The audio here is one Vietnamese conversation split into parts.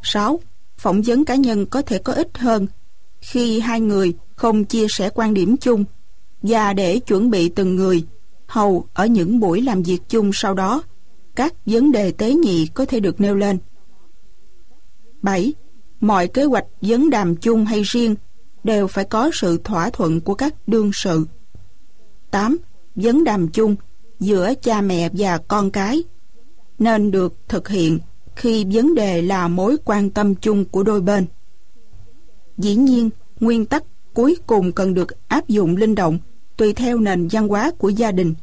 6. Phỏng vấn cá nhân có thể có ích hơn khi hai người không chia sẻ quan điểm chung, và để chuẩn bị từng người hầu ở những buổi làm việc chung sau đó, các vấn đề tế nhị có thể được nêu lên. 7. Mọi kế hoạch vấn đàm chung hay riêng đều phải có sự thỏa thuận của các đương sự. 8. Vấn đàm chung giữa cha mẹ và con cái nên được thực hiện khi vấn đề là mối quan tâm chung của đôi bên. Dĩ nhiên, nguyên tắc cuối cùng cần được áp dụng linh động tùy theo nền văn hóa của gia đình.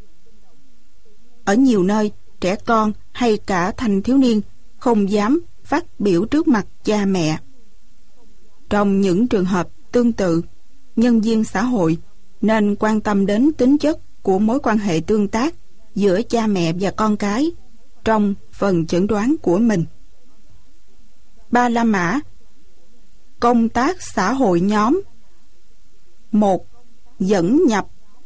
Ở nhiều nơi, trẻ con hay cả thanh thiếu niên không dám phát biểu trước mặt cha mẹ. Trong những trường hợp tương tự, nhân viên xã hội nên quan tâm đến tính chất của mối quan hệ tương tác giữa cha mẹ và con cái trong phần chẩn đoán của mình. 3 La Mã công tác xã hội nhóm. 1. Dẫn nhập.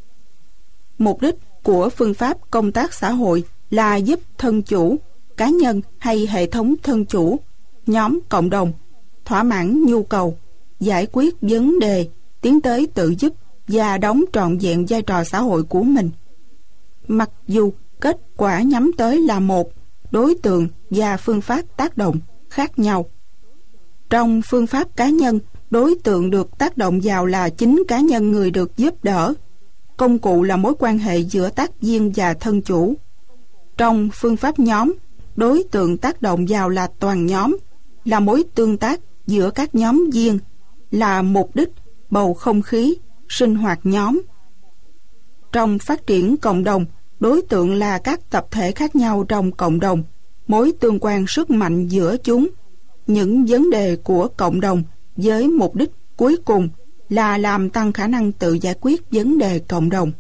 Mục đích của phương pháp công tác xã hội là giúp thân chủ, cá nhân hay hệ thống thân chủ, nhóm cộng đồng thỏa mãn nhu cầu, giải quyết vấn đề, tiến tới tự giúp và đóng trọn vẹn vai trò xã hội của mình. Mặc dù kết quả nhắm tới là một, đối tượng và phương pháp tác động khác nhau. Trong phương pháp cá nhân, đối tượng được tác động vào là chính cá nhân người được giúp đỡ. Công cụ là mối quan hệ giữa tác viên và thân chủ. Trong phương pháp nhóm, đối tượng tác động vào là toàn nhóm, là mối tương tác giữa các nhóm viên, là mục đích, bầu không khí, sinh hoạt nhóm. Trong phát triển cộng đồng, đối tượng là các tập thể khác nhau trong cộng đồng, mối tương quan sức mạnh giữa chúng, những vấn đề của cộng đồng với mục đích cuối cùng là làm tăng khả năng tự giải quyết vấn đề cộng đồng.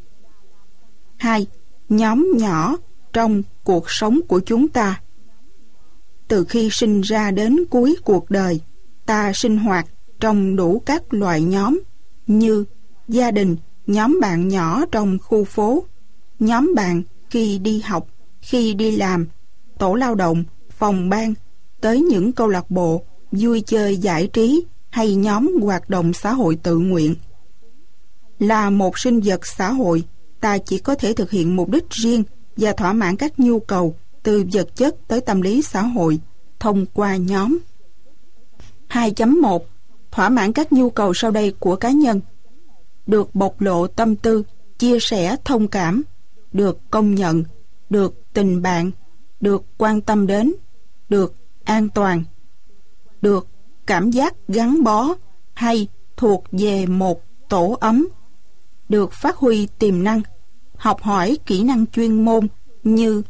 2. Nhóm nhỏ trong cuộc sống của chúng ta. Từ khi sinh ra đến cuối cuộc đời, ta sinh hoạt trong đủ các loại nhóm như gia đình, nhóm bạn nhỏ trong khu phố, nhóm bạn khi đi học, khi đi làm, tổ lao động, phòng ban, tới những câu lạc bộ, vui chơi giải trí hay nhóm hoạt động xã hội tự nguyện. Là một sinh vật xã hội, ta chỉ có thể thực hiện mục đích riêng và thỏa mãn các nhu cầu từ vật chất tới tâm lý xã hội thông qua nhóm. 2.1. Thỏa mãn các nhu cầu sau đây của cá nhân: được bộc lộ tâm tư, chia sẻ thông cảm, được công nhận, được tình bạn, được quan tâm đến, được an toàn, được cảm giác gắn bó hay thuộc về một tổ ấm, được phát huy tiềm năng, học hỏi kỹ năng chuyên môn như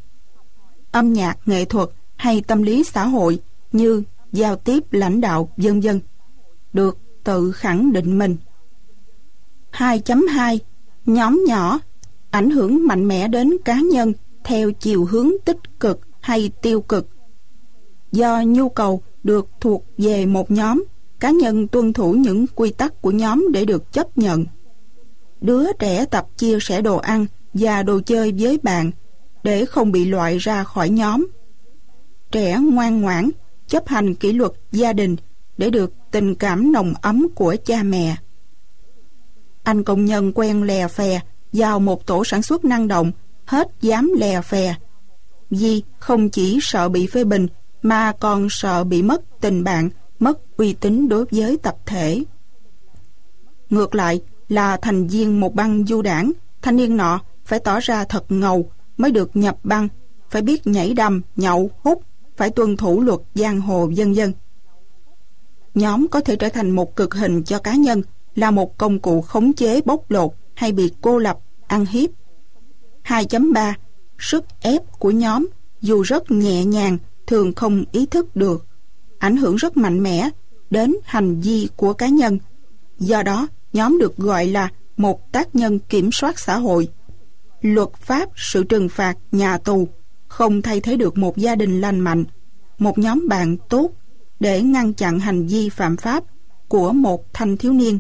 âm nhạc, nghệ thuật hay tâm lý xã hội như giao tiếp, lãnh đạo, vân vân, được tự khẳng định mình. 2.2. Nhóm nhỏ ảnh hưởng mạnh mẽ đến cá nhân theo chiều hướng tích cực hay tiêu cực. Do nhu cầu được thuộc về một nhóm, cá nhân tuân thủ những quy tắc của nhóm để được chấp nhận. Đứa trẻ tập chia sẻ đồ ăn và đồ chơi với bạn để không bị loại ra khỏi nhóm. Trẻ ngoan ngoãn chấp hành kỷ luật gia đình để được tình cảm nồng ấm của cha mẹ. Anh công nhân quen lè phè vào một tổ sản xuất năng động, hết dám lè phè, vì không chỉ sợ bị phê bình mà còn sợ bị mất tình bạn, mất uy tín đối với tập thể. Ngược lại, là thành viên một băng du đảng, thanh niên nọ phải tỏ ra thật ngầu mới được nhập băng, phải biết nhảy đầm, nhậu, hút, phải tuân thủ luật giang hồ, vân vân. Nhóm có thể trở thành một cực hình cho cá nhân, là một công cụ khống chế, bóc lột hay bị cô lập, ăn hiếp. 2.3. Sức ép của nhóm dù rất nhẹ nhàng, thường không ý thức được, ảnh hưởng rất mạnh mẽ đến hành vi của cá nhân. Do đó, nhóm được gọi là một tác nhân kiểm soát xã hội. Luật pháp, sự trừng phạt, nhà tù không thay thế được một gia đình lành mạnh, một nhóm bạn tốt để ngăn chặn hành vi phạm pháp của một thanh thiếu niên.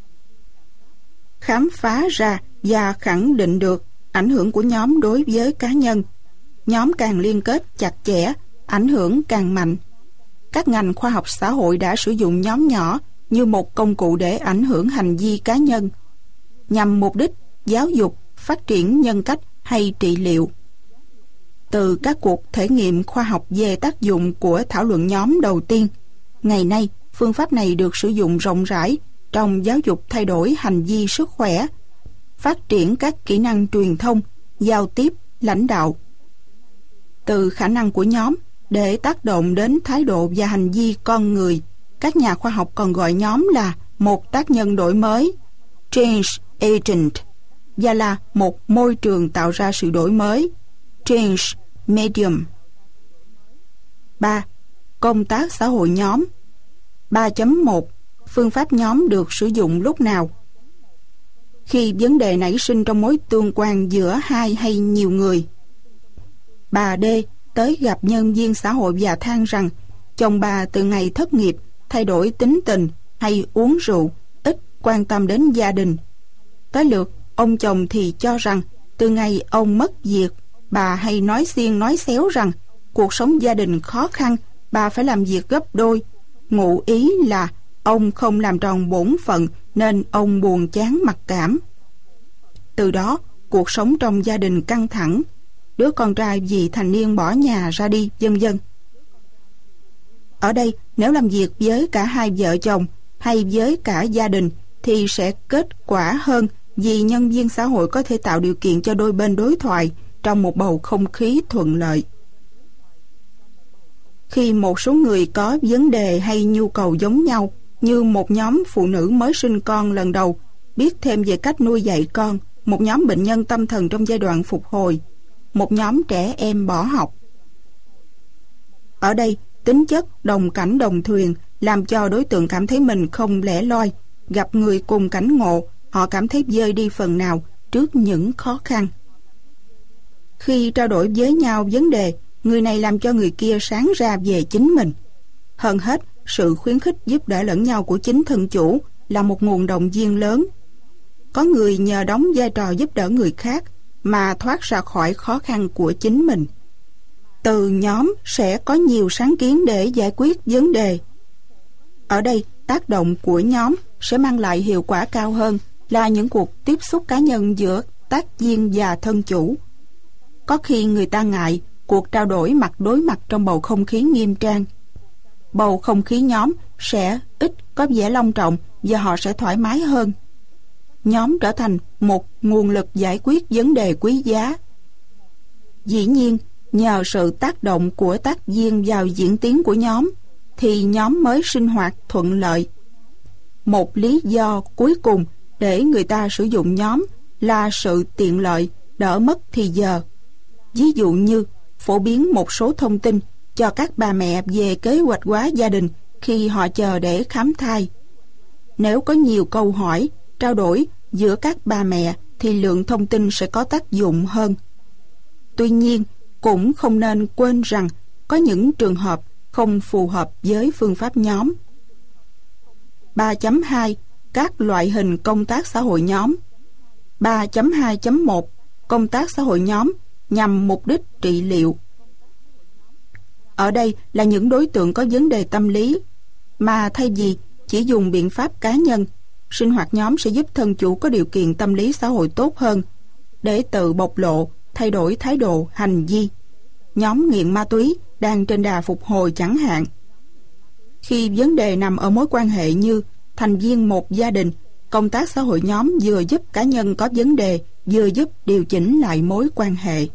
Khám phá ra và khẳng định được ảnh hưởng của nhóm đối với cá nhân. Nhóm càng liên kết chặt chẽ, ảnh hưởng càng mạnh. các ngành khoa học xã hội đã sử dụng nhóm nhỏ như một công cụ để ảnh hưởng hành vi cá nhân, nhằm mục đích giáo dục, phát triển nhân cách hay trị liệu. Từ các cuộc thể nghiệm khoa học về tác dụng của thảo luận nhóm đầu tiên, ngày nay phương pháp này được sử dụng rộng rãi trong giáo dục thay đổi hành vi sức khỏe, phát triển các kỹ năng truyền thông, giao tiếp, lãnh đạo. Từ khả năng của nhóm để tác động đến thái độ và hành vi con người, các nhà khoa học còn gọi nhóm là một tác nhân đổi mới, change agent, và là một môi trường tạo ra sự đổi mới, change medium. 3. Công tác xã hội nhóm. 3.1. Phương pháp nhóm được sử dụng lúc nào? Khi vấn đề nảy sinh trong mối tương quan giữa hai hay nhiều người. Bà D tới gặp nhân viên xã hội và than rằng chồng bà từ ngày thất nghiệp thay đổi tính tình hay uống rượu, ít quan tâm đến gia đình. Tới lượt ông chồng thì cho rằng từ ngày ông mất việc, bà hay nói xiên nói xéo rằng cuộc sống gia đình khó khăn, bà phải làm việc gấp đôi. Ngụ ý là ông không làm tròn bổn phận nên ông buồn chán mặc cảm. Từ đó cuộc sống trong gia đình căng thẳng, đứa con trai vì thành niên bỏ nhà ra đi, vân vân. Ở đây, nếu làm việc với cả hai vợ chồng hay với cả gia đình thì sẽ kết quả hơn, vì nhân viên xã hội có thể tạo điều kiện cho đôi bên đối thoại trong một bầu không khí thuận lợi. Khi một số người có vấn đề hay nhu cầu giống nhau, như một nhóm phụ nữ mới sinh con lần đầu biết thêm về cách nuôi dạy con, một nhóm bệnh nhân tâm thần trong giai đoạn phục hồi, một nhóm trẻ em bỏ học. Ở đây, tính chất đồng cảnh đồng thuyền làm cho đối tượng cảm thấy mình không lẻ loi, gặp người cùng cảnh ngộ, họ cảm thấy vơi đi phần nào trước những khó khăn. Khi trao đổi với nhau vấn đề, người này làm cho người kia sáng ra về chính mình. Hơn hết, sự khuyến khích giúp đỡ lẫn nhau của chính thân chủ là một nguồn động viên lớn. Có người nhờ đóng vai trò giúp đỡ người khác mà thoát ra khỏi khó khăn của chính mình. Từ nhóm sẽ có nhiều sáng kiến để giải quyết vấn đề. Ở đây, tác động của nhóm sẽ mang lại hiệu quả cao hơn là những cuộc tiếp xúc cá nhân giữa tác viên và thân chủ. Có khi người ta ngại cuộc trao đổi mặt đối mặt trong bầu không khí nghiêm trang. Bầu không khí nhóm sẽ ít có vẻ long trọng và họ sẽ thoải mái hơn. Nhóm trở thành một nguồn lực giải quyết vấn đề quý giá. Dĩ nhiên, nhờ sự tác động của tác viên vào diễn tiến của nhóm, thì nhóm mới sinh hoạt thuận lợi. Một lý do cuối cùng để người ta sử dụng nhóm là sự tiện lợi, đỡ mất thì giờ. Ví dụ như phổ biến một số thông tin cho các bà mẹ về kế hoạch hóa gia đình khi họ chờ để khám thai. Nếu có nhiều câu hỏi, trao đổi giữa các bà mẹ thì lượng thông tin sẽ có tác dụng hơn. Tuy nhiên, cũng không nên quên rằng có những trường hợp không phù hợp với phương pháp nhóm. 3.2 Các loại hình công tác xã hội nhóm. 3.2.1 Công tác xã hội nhóm nhằm mục đích trị liệu. Ở đây là những đối tượng có vấn đề tâm lý, mà thay vì chỉ dùng biện pháp cá nhân, sinh hoạt nhóm sẽ giúp thân chủ có điều kiện tâm lý xã hội tốt hơn để tự bộc lộ, thay đổi thái độ, hành vi. Nhóm nghiện ma túy đang trên đà phục hồi chẳng hạn. Khi vấn đề nằm ở mối quan hệ như thành viên một gia đình, công tác xã hội nhóm vừa giúp cá nhân có vấn đề, vừa giúp điều chỉnh lại mối quan hệ.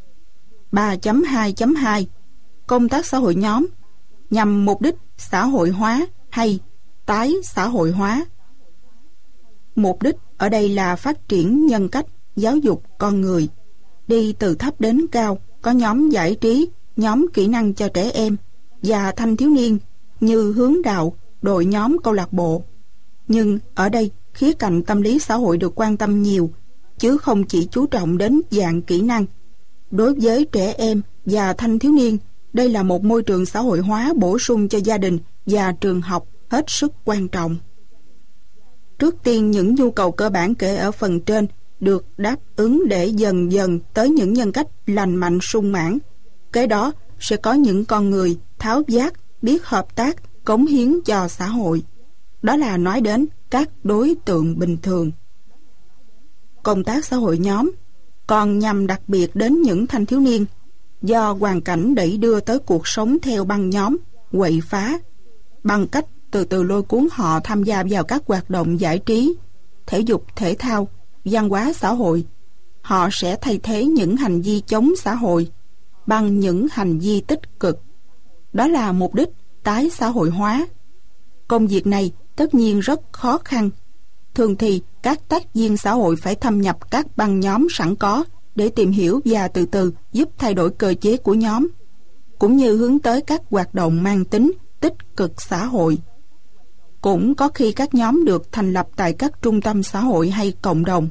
3.2.2 Công tác xã hội nhóm nhằm mục đích xã hội hóa hay tái xã hội hóa. Mục đích ở đây là phát triển nhân cách, giáo dục con người. Đi từ thấp đến cao, có nhóm giải trí, nhóm kỹ năng cho trẻ em và thanh thiếu niên như hướng đạo, đội nhóm câu lạc bộ. Nhưng ở đây, khía cạnh tâm lý xã hội được quan tâm nhiều, chứ không chỉ chú trọng đến dạng kỹ năng. Đối với trẻ em và thanh thiếu niên, đây là một môi trường xã hội hóa bổ sung cho gia đình và trường học hết sức quan trọng. Trước tiên, những nhu cầu cơ bản kể ở phần trên được đáp ứng để dần dần tới những nhân cách lành mạnh sung mãn. Kế đó sẽ có những con người tháo vát biết hợp tác, cống hiến cho xã hội. Đó là nói đến các đối tượng bình thường. Công tác xã hội nhóm còn nhằm đặc biệt đến những thanh thiếu niên do hoàn cảnh đẩy đưa tới cuộc sống theo băng nhóm, quậy phá, bằng cách từ từ lôi cuốn họ tham gia vào các hoạt động giải trí, thể dục thể thao, văn hóa xã hội. Họ sẽ thay thế những hành vi chống xã hội bằng những hành vi tích cực. Đó là mục đích tái xã hội hóa. Công việc này tất nhiên rất khó khăn. Thường thì các tác viên xã hội phải thâm nhập các băng nhóm sẵn có để tìm hiểu và từ từ giúp thay đổi cơ chế của nhóm, cũng như hướng tới các hoạt động mang tính tích cực xã hội. Cũng có khi các nhóm được thành lập tại các trung tâm xã hội hay cộng đồng.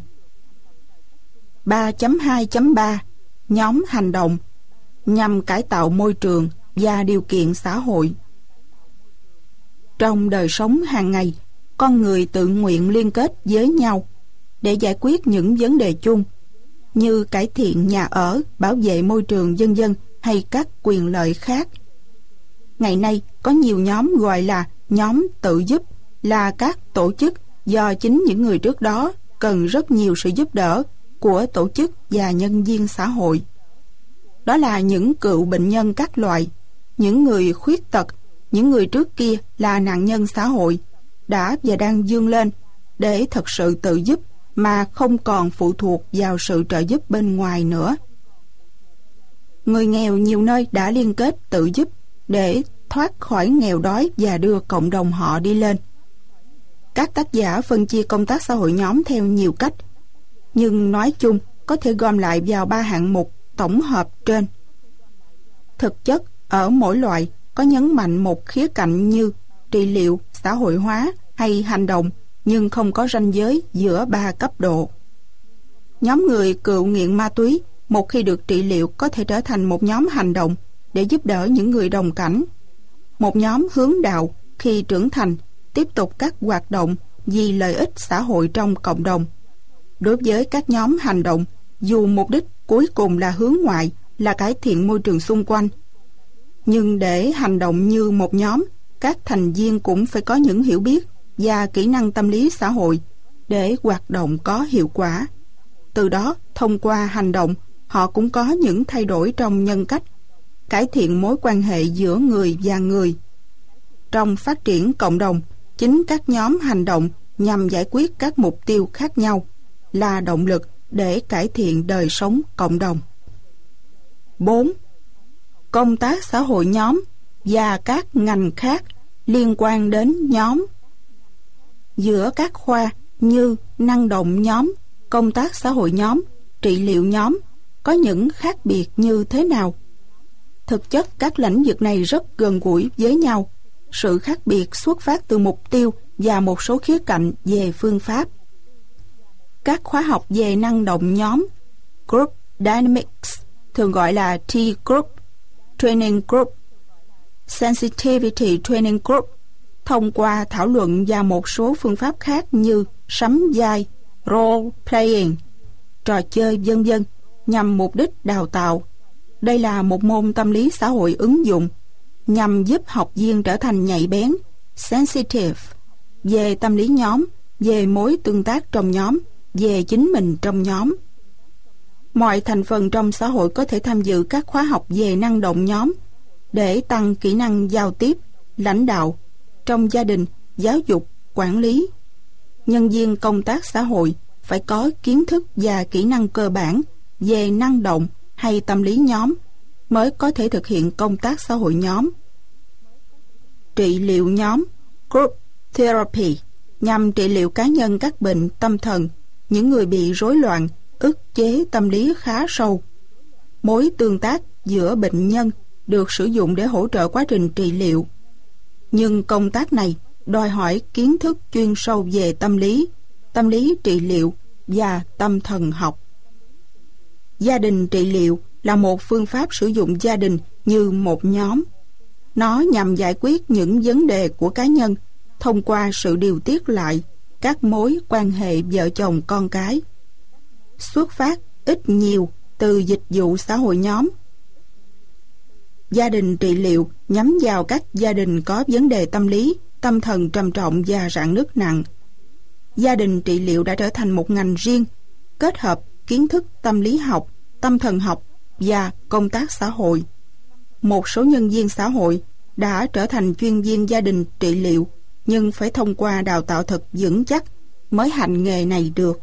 3.2.3 Nhóm hành động nhằm cải tạo môi trường và điều kiện xã hội. Trong đời sống hàng ngày, con người tự nguyện liên kết với nhau để giải quyết những vấn đề chung như cải thiện nhà ở, bảo vệ môi trường vân vân hay các quyền lợi khác. Ngày nay có nhiều nhóm gọi là nhóm tự giúp, là các tổ chức do chính những người trước đó cần rất nhiều sự giúp đỡ của tổ chức và nhân viên xã hội. Đó là những cựu bệnh nhân các loại, những người khuyết tật, những người trước kia là nạn nhân xã hội, đã và đang vươn lên để thật sự tự giúp mà không còn phụ thuộc vào sự trợ giúp bên ngoài nữa. Người nghèo nhiều nơi đã liên kết tự giúp để thoát khỏi nghèo đói và đưa cộng đồng họ đi lên. Các tác giả phân chia công tác xã hội nhóm theo nhiều cách, nhưng nói chung có thể gom lại vào 3 hạng mục tổng hợp trên. Thực chất ở mỗi loại có nhấn mạnh một khía cạnh như trị liệu, xã hội hóa hay hành động, nhưng không có ranh giới giữa 3 cấp độ. Nhóm người cựu nghiện ma túy một khi được trị liệu có thể trở thành một nhóm hành động để giúp đỡ những người đồng cảnh. Một nhóm hướng đạo khi trưởng thành tiếp tục các hoạt động vì lợi ích xã hội trong cộng đồng. Đối với các nhóm hành động, dù mục đích cuối cùng là hướng ngoại, là cải thiện môi trường xung quanh, nhưng để hành động như một nhóm, các thành viên cũng phải có những hiểu biết và kỹ năng tâm lý xã hội để hoạt động có hiệu quả. Từ đó, thông qua hành động, họ cũng có những thay đổi trong nhân cách, cải thiện mối quan hệ giữa người và người. Trong phát triển cộng đồng, chính các nhóm hành động nhằm giải quyết các mục tiêu khác nhau là động lực để cải thiện đời sống cộng đồng. 4. Công tác xã hội nhóm và các ngành khác liên quan đến nhóm. Giữa các khoa như năng động nhóm, công tác xã hội nhóm, trị liệu nhóm có những khác biệt như thế nào? Thực chất các lĩnh vực này rất gần gũi với nhau. Sự khác biệt xuất phát từ mục tiêu và một số khía cạnh về phương pháp. Các khóa học về năng động nhóm, Group Dynamics, thường gọi là T-Group, Training Group, Sensitivity Training Group, thông qua thảo luận và một số phương pháp khác như sắm vai, role playing, trò chơi vân vân, nhằm mục đích đào tạo. Đây là một môn tâm lý xã hội ứng dụng nhằm giúp học viên trở thành nhạy bén, sensitive, về tâm lý nhóm, về mối tương tác trong nhóm, về chính mình trong nhóm. Mọi thành phần trong xã hội có thể tham dự các khóa học về năng động nhóm để tăng kỹ năng giao tiếp, lãnh đạo, trong gia đình, giáo dục, quản lý. Nhân viên công tác xã hội phải có kiến thức và kỹ năng cơ bản về năng động hay tâm lý nhóm mới có thể thực hiện công tác xã hội nhóm. Trị liệu nhóm, Group Therapy, nhằm trị liệu cá nhân các bệnh tâm thần, những người bị rối loạn, ức chế tâm lý khá sâu. Mối tương tác giữa bệnh nhân được sử dụng để hỗ trợ quá trình trị liệu. Nhưng công tác này đòi hỏi kiến thức chuyên sâu về tâm lý trị liệu và tâm thần học. Gia đình trị liệu là một phương pháp sử dụng gia đình như một nhóm. Nó nhằm giải quyết những vấn đề của cá nhân thông qua sự điều tiết lại các mối quan hệ vợ chồng con cái. Xuất phát ít nhiều từ dịch vụ xã hội nhóm. Gia đình trị liệu nhắm vào các gia đình có vấn đề tâm lý, tâm thần trầm trọng và rạn nứt nặng. Gia đình trị liệu đã trở thành một ngành riêng, kết hợp kiến thức tâm lý học, tâm thần học và công tác xã hội. Một số nhân viên xã hội đã trở thành chuyên viên gia đình trị liệu, nhưng phải thông qua đào tạo thật vững chắc mới hành nghề này được.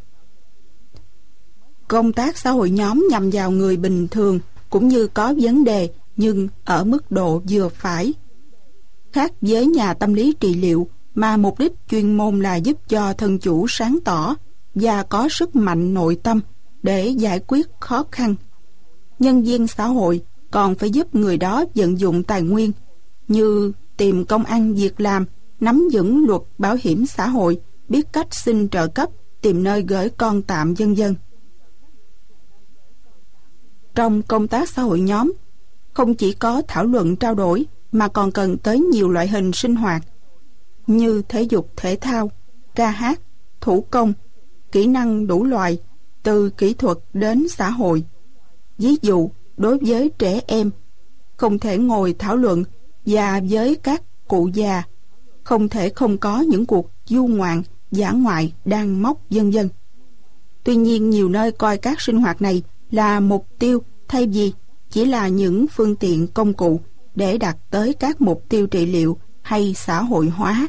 Công tác xã hội nhóm nhằm vào người bình thường cũng như có vấn đề, nhưng ở mức độ vừa phải. Khác với nhà tâm lý trị liệu mà mục đích chuyên môn là giúp cho thân chủ sáng tỏ và có sức mạnh nội tâm để giải quyết khó khăn, nhân viên xã hội còn phải giúp người đó vận dụng tài nguyên như tìm công ăn việc làm, nắm vững luật bảo hiểm xã hội, biết cách xin trợ cấp, tìm nơi gửi con tạm, vân vân. Trong công tác xã hội nhóm, không chỉ có thảo luận trao đổi mà còn cần tới nhiều loại hình sinh hoạt như thể dục thể thao, ca hát, thủ công, kỹ năng đủ loại, từ kỹ thuật đến xã hội. Ví dụ, đối với trẻ em, không thể ngồi thảo luận, và với các cụ già, không thể không có những cuộc du ngoạn, dã ngoại, đan móc, vân vân. Tuy nhiên, nhiều nơi coi các sinh hoạt này là mục tiêu thay vì chỉ là những phương tiện công cụ để đạt tới các mục tiêu trị liệu hay xã hội hóa.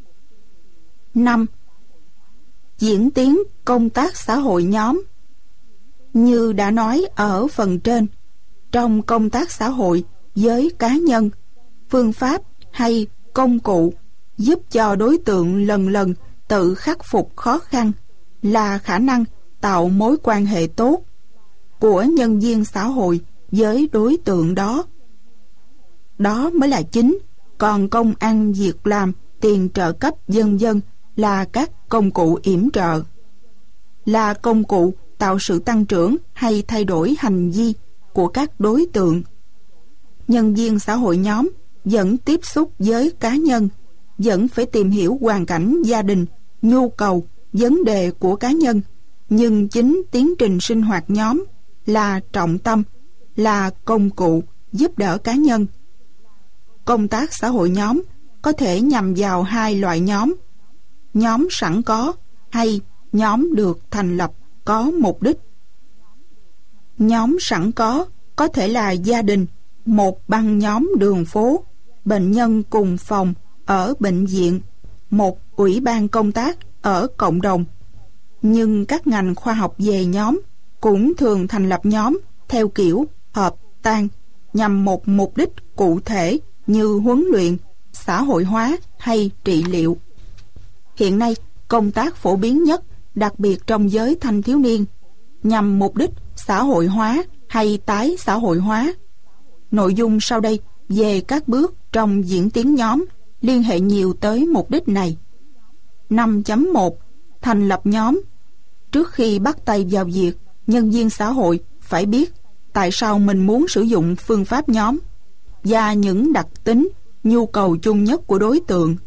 5. Diễn tiến công tác xã hội nhóm. Như đã nói ở phần trên, trong công tác xã hội với cá nhân, phương pháp hay công cụ giúp cho đối tượng lần lần tự khắc phục khó khăn là khả năng tạo mối quan hệ tốt của nhân viên xã hội với đối tượng đó. Đó mới là chính, còn công ăn việc làm, tiền trợ cấp, vân vân là các công cụ yểm trợ, là công cụ tạo sự tăng trưởng hay thay đổi hành vi của các đối tượng. Nhân viên xã hội nhóm vẫn tiếp xúc với cá nhân, vẫn phải tìm hiểu hoàn cảnh gia đình, nhu cầu, vấn đề của cá nhân, nhưng chính tiến trình sinh hoạt nhóm là trọng tâm, là công cụ giúp đỡ cá nhân. Công tác xã hội nhóm có thể nhằm vào hai loại nhóm: nhóm sẵn có hay nhóm được thành lập có mục đích. Nhóm sẵn có thể là gia đình, một băng nhóm đường phố, bệnh nhân cùng phòng ở bệnh viện, một ủy ban công tác ở cộng đồng. Nhưng các ngành khoa học về nhóm cũng thường thành lập nhóm theo kiểu hợp tan nhằm một mục đích cụ thể như huấn luyện, xã hội hóa hay trị liệu. Hiện nay, công tác phổ biến nhất, đặc biệt trong giới thanh thiếu niên, nhằm mục đích xã hội hóa hay tái xã hội hóa. Nội dung sau đây về các bước trong diễn tiến nhóm liên hệ nhiều tới mục đích này. 5.1 Thành lập nhóm. Trước khi bắt tay vào việc, nhân viên xã hội phải biết tại sao mình muốn sử dụng phương pháp nhóm và những đặc tính, nhu cầu chung nhất của đối tượng.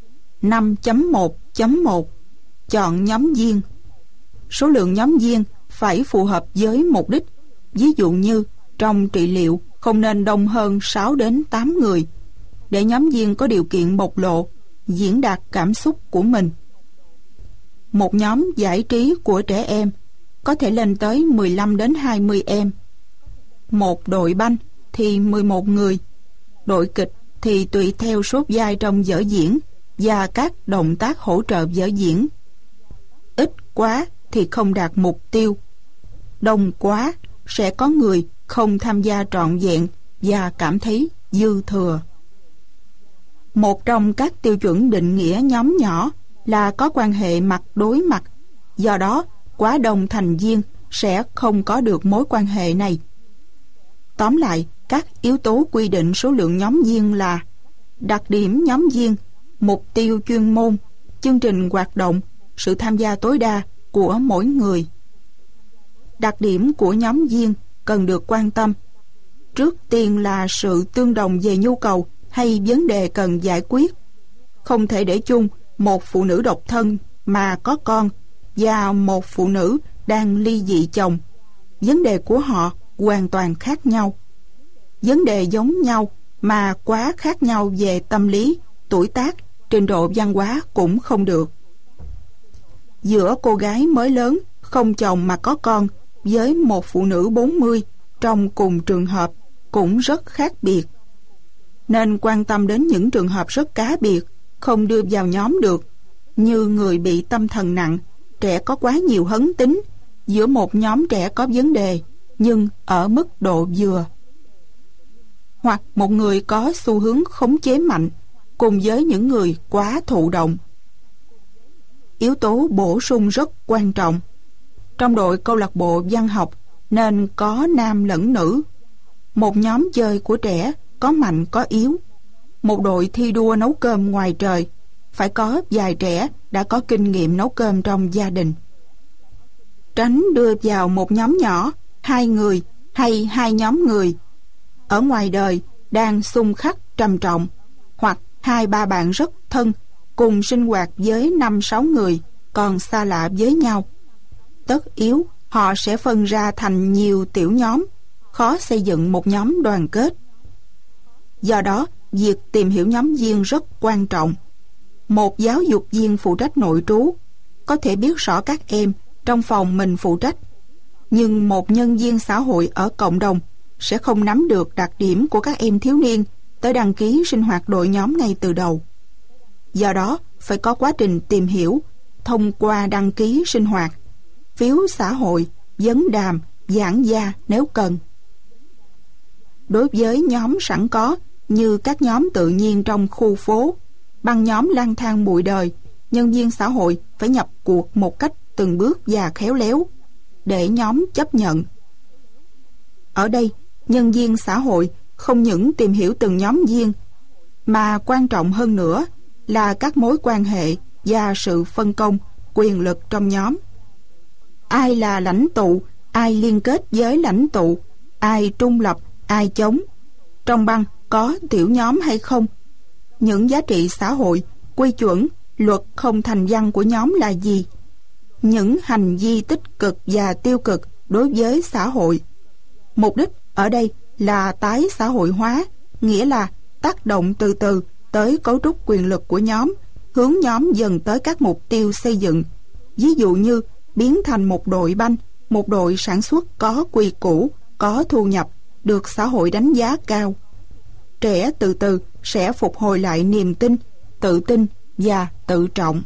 5.1.1 Chọn nhóm viên. Số lượng nhóm viên phải phù hợp với mục đích. Ví dụ như trong trị liệu không nên đông hơn 6 đến 8 người, để nhóm viên có điều kiện bộc lộ, diễn đạt cảm xúc của mình. Một nhóm giải trí của trẻ em có thể lên tới 15 đến 20 em. Một đội banh thì 11 người. Đội kịch thì tùy theo số vai trong vở diễn và các động tác hỗ trợ vở diễn. Ít quá thì không đạt mục tiêu. Đông quá sẽ có người không tham gia trọn vẹn và cảm thấy dư thừa. Một trong các tiêu chuẩn định nghĩa nhóm nhỏ là có quan hệ mặt đối mặt. Do đó, quá đông thành viên sẽ không có được mối quan hệ này. Tóm lại, các yếu tố quy định số lượng nhóm viên là đặc điểm nhóm viên, mục tiêu chuyên môn, chương trình hoạt động, sự tham gia tối đa của mỗi người. Đặc điểm của nhóm viên cần được quan tâm. Trước tiên là sự tương đồng về nhu cầu hay vấn đề cần giải quyết. Không thể để chung một phụ nữ độc thân mà có con và một phụ nữ đang ly dị chồng. Vấn đề của họ hoàn toàn khác nhau. vấn đề giống nhau mà quá khác nhau về tâm lý, tuổi tác, trình độ văn hóa cũng không được. Giữa cô gái mới lớn, không chồng mà có con, với một phụ nữ 40 trong cùng trường hợp cũng rất khác biệt. Nên quan tâm đến những trường hợp rất cá biệt, không đưa vào nhóm được, như người bị tâm thần nặng, trẻ có quá nhiều hấn tính, giữa một nhóm trẻ có vấn đề, nhưng ở mức độ vừa. Hoặc một người có xu hướng khống chế mạnh, cùng với những người quá thụ động. Yếu tố bổ sung rất quan trọng. Trong đội câu lạc bộ văn học nên có nam lẫn nữ. Một nhóm chơi của trẻ có mạnh có yếu. Một đội thi đua nấu cơm ngoài trời phải có vài trẻ đã có kinh nghiệm nấu cơm trong gia đình. Tránh đưa vào một nhóm nhỏ 2 người hay 2 nhóm người ở ngoài đời đang xung khắc trầm trọng, hoặc 2-3 bạn rất thân cùng sinh hoạt với 5-6 người còn xa lạ với nhau. Tất yếu họ sẽ phân ra thành nhiều tiểu nhóm, khó xây dựng một nhóm đoàn kết. Do đó, việc tìm hiểu nhóm viên rất quan trọng. Một giáo dục viên phụ trách nội trú có thể biết rõ các em trong phòng mình phụ trách, nhưng một nhân viên xã hội ở cộng đồng sẽ không nắm được đặc điểm của các em thiếu niên tới đăng ký sinh hoạt đội nhóm ngay từ đầu. Do đó, phải có quá trình tìm hiểu thông qua đăng ký sinh hoạt, phiếu xã hội, vấn đàm, giảng gia nếu cần. Đối với nhóm sẵn có như các nhóm tự nhiên trong khu phố, băng nhóm lang thang bụi đời, nhân viên xã hội phải nhập cuộc một cách từng bước và khéo léo để nhóm chấp nhận. Ở đây, nhân viên xã hội không những tìm hiểu từng nhóm viên, mà quan trọng hơn nữa là các mối quan hệ và sự phân công, quyền lực trong nhóm. Ai là lãnh tụ, ai liên kết với lãnh tụ, ai trung lập, ai chống. Trong băng có tiểu nhóm hay không? Những giá trị xã hội, quy chuẩn, luật không thành văn của nhóm là gì? Những hành vi tích cực và tiêu cực đối với xã hội. Mục đích ở đây là tái xã hội hóa, nghĩa là tác động từ từ tới cấu trúc quyền lực của nhóm, hướng nhóm dần tới các mục tiêu xây dựng. Ví dụ như biến thành một đội banh, một đội sản xuất có quy củ, có thu nhập, được xã hội đánh giá cao. Trẻ từ từ sẽ phục hồi lại niềm tin, tự tin và tự trọng.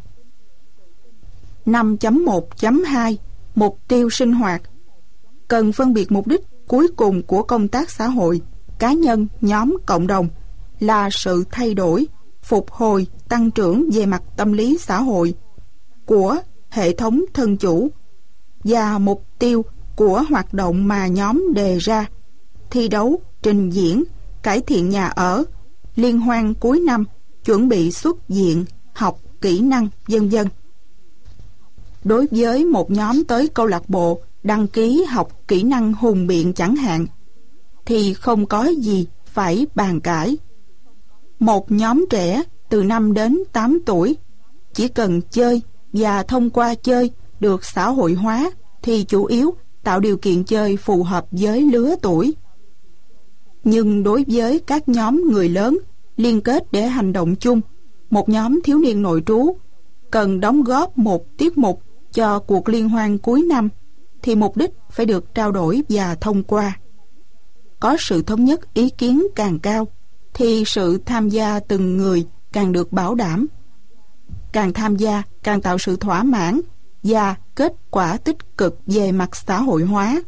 5.1.2 Mục tiêu sinh hoạt. Cần phân biệt mục đích cuối cùng của công tác xã hội, cá nhân, nhóm, cộng đồng là sự thay đổi, phục hồi, tăng trưởng về mặt tâm lý xã hội của hệ thống thân chủ, và mục tiêu của hoạt động mà nhóm đề ra: thi đấu, trình diễn, cải thiện nhà ở, liên hoan cuối năm, chuẩn bị xuất viện, học kỹ năng, vân vân. Đối với một nhóm tới câu lạc bộ đăng ký học kỹ năng hùng biện chẳng hạn, thì không có gì phải bàn cãi. Một nhóm trẻ từ 5 đến 8 tuổi chỉ cần chơi và thông qua chơi được xã hội hóa, thì chủ yếu tạo điều kiện chơi phù hợp với lứa tuổi. Nhưng đối với các nhóm người lớn liên kết để hành động chung, một nhóm thiếu niên nội trú cần đóng góp một tiết mục cho cuộc liên hoan cuối năm, thì mục đích phải được trao đổi và thông qua. Có sự thống nhất ý kiến càng cao, thì sự tham gia từng người càng được bảo đảm. Càng tham gia càng tạo sự thỏa mãn và kết quả tích cực về mặt xã hội hóa.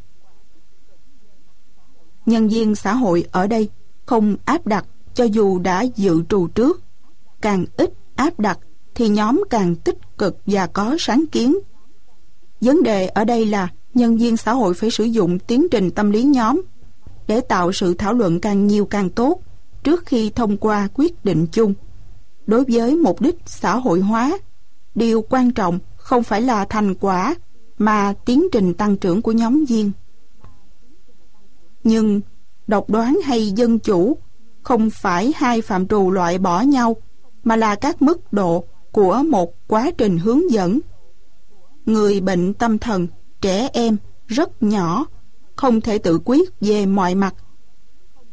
Nhân viên xã hội ở đây không áp đặt cho dù đã dự trù trước. Càng ít áp đặt thì nhóm càng tích cực và có sáng kiến. Vấn đề ở đây là nhân viên xã hội phải sử dụng tiến trình tâm lý nhóm để tạo sự thảo luận càng nhiều càng tốt trước khi thông qua quyết định chung. Đối với mục đích xã hội hóa, điều quan trọng không phải là thành quả mà tiến trình tăng trưởng của nhóm viên. Nhưng độc đoán hay dân chủ không phải hai phạm trù loại bỏ nhau, mà là các mức độ của một quá trình hướng dẫn. Người bệnh tâm thần, trẻ em rất nhỏ, không thể tự quyết về mọi mặt.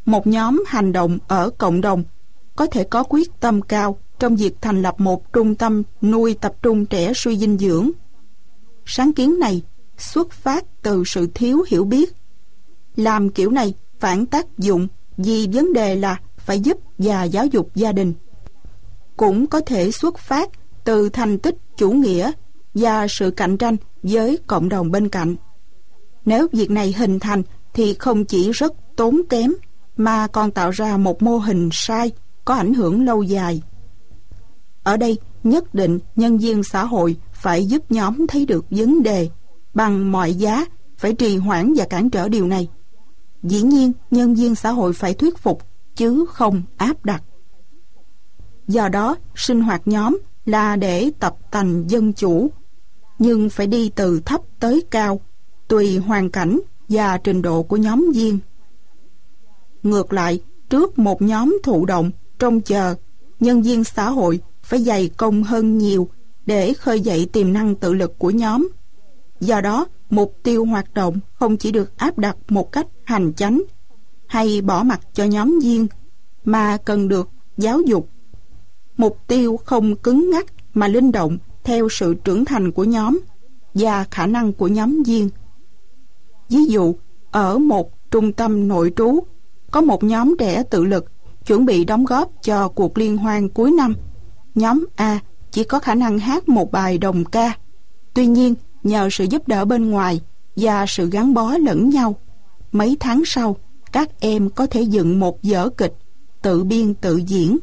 Một nhóm hành động ở cộng đồng có thể có quyết tâm cao trong việc thành lập một trung tâm nuôi tập trung trẻ suy dinh dưỡng. Sáng kiến này xuất phát từ sự thiếu hiểu biết. Làm kiểu này phản tác dụng vì vấn đề là phải giúp và giáo dục gia đình. Cũng có thể xuất phát từ thành tích chủ nghĩa và sự cạnh tranh với cộng đồng bên cạnh. Nếu việc này hình thành thì không chỉ rất tốn kém mà còn tạo ra một mô hình sai có ảnh hưởng lâu dài. Ở đây nhất định nhân viên xã hội phải giúp nhóm thấy được vấn đề, bằng mọi giá phải trì hoãn và cản trở điều này. Dĩ nhiên nhân viên xã hội phải thuyết phục chứ không áp đặt. Do đó sinh hoạt nhóm là để tập tành dân chủ, nhưng phải đi từ thấp tới cao, tùy hoàn cảnh và trình độ của nhóm viên. Ngược lại, trước một nhóm thụ động trông chờ, nhân viên xã hội phải dày công hơn nhiều để khơi dậy tiềm năng tự lực của nhóm. Do đó, mục tiêu hoạt động không chỉ được áp đặt một cách hành chánh hay bỏ mặc cho nhóm viên, mà cần được giáo dục. Mục tiêu không cứng ngắc mà linh động theo sự trưởng thành của nhóm và khả năng của nhóm viên. Ví dụ, ở một trung tâm nội trú, có một nhóm trẻ tự lực chuẩn bị đóng góp cho cuộc liên hoan cuối năm. Nhóm A chỉ có khả năng hát một bài đồng ca. Tuy nhiên, nhờ sự giúp đỡ bên ngoài và sự gắn bó lẫn nhau, mấy tháng sau, các em có thể dựng một vở kịch tự biên tự diễn.